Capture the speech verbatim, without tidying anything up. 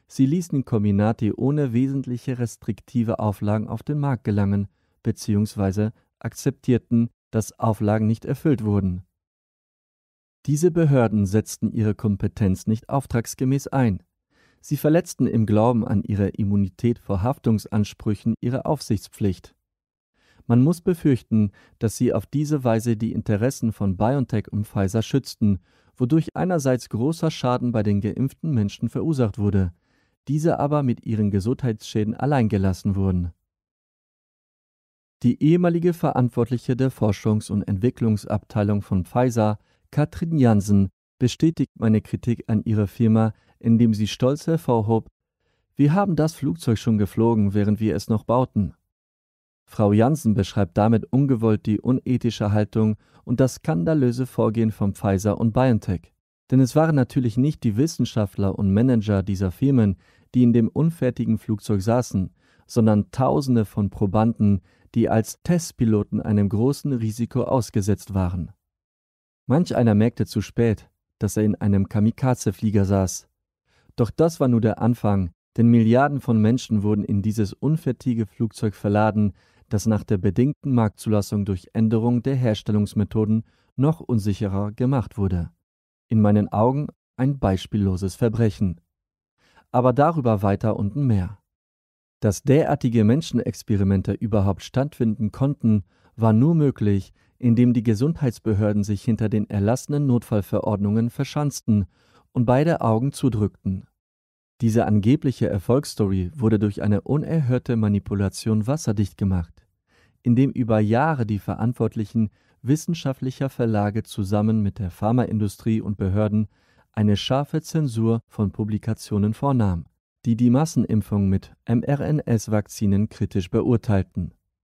Sie ließen Comirnaty ohne wesentliche restriktive Auflagen auf den Markt gelangen bzw. akzeptierten, dass Auflagen nicht erfüllt wurden. Diese Behörden setzten ihre Kompetenz nicht auftragsgemäß ein. Sie verletzten im Glauben an ihre Immunität vor Haftungsansprüchen ihre Aufsichtspflicht. Man muss befürchten, dass sie auf diese Weise die Interessen von BioNTech und Pfizer schützten, wodurch einerseits großer Schaden bei den geimpften Menschen verursacht wurde, diese aber mit ihren Gesundheitsschäden allein gelassen wurden. Die ehemalige Verantwortliche der Forschungs- und Entwicklungsabteilung von Pfizer, Katrin Jansen, bestätigt meine Kritik an ihrer Firma, indem sie stolz hervorhob: Wir haben das Flugzeug schon geflogen, während wir es noch bauten. Frau Jansen beschreibt damit ungewollt die unethische Haltung und das skandalöse Vorgehen von Pfizer und BioNTech. Denn es waren natürlich nicht die Wissenschaftler und Manager dieser Firmen, die in dem unfertigen Flugzeug saßen, sondern Tausende von Probanden, die als Testpiloten einem großen Risiko ausgesetzt waren. Manch einer merkte zu spät, dass er in einem Kamikaze-Flieger saß. Doch das war nur der Anfang, denn Milliarden von Menschen wurden in dieses unfertige Flugzeug verladen, das nach der bedingten Marktzulassung durch Änderung der Herstellungsmethoden noch unsicherer gemacht wurde. In meinen Augen ein beispielloses Verbrechen. Aber darüber weiter unten mehr. Dass derartige Menschenexperimente überhaupt stattfinden konnten, war nur möglich, indem die Gesundheitsbehörden sich hinter den erlassenen Notfallverordnungen verschanzten und beide Augen zudrückten. Diese angebliche Erfolgsstory wurde durch eine unerhörte Manipulation wasserdicht gemacht, indem über Jahre die Verantwortlichen wissenschaftlicher Verlage zusammen mit der Pharmaindustrie und Behörden eine scharfe Zensur von Publikationen vornahm, die die Massenimpfung mit mRNA-Vakzinen kritisch beurteilten.